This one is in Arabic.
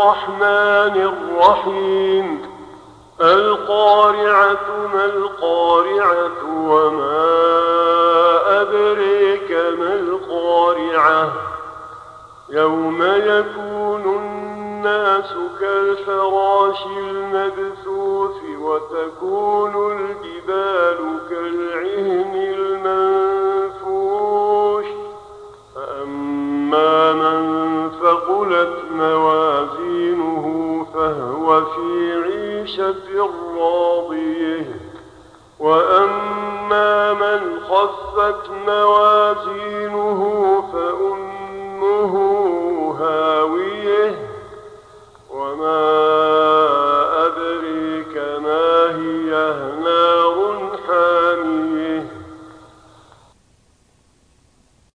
الرحمن الرحيم. القارعة ما القارعة وما أدريك ما القارعة يوم يكون الناس كالفراش المبثوث وتكون الجبال كالعهن المنفوش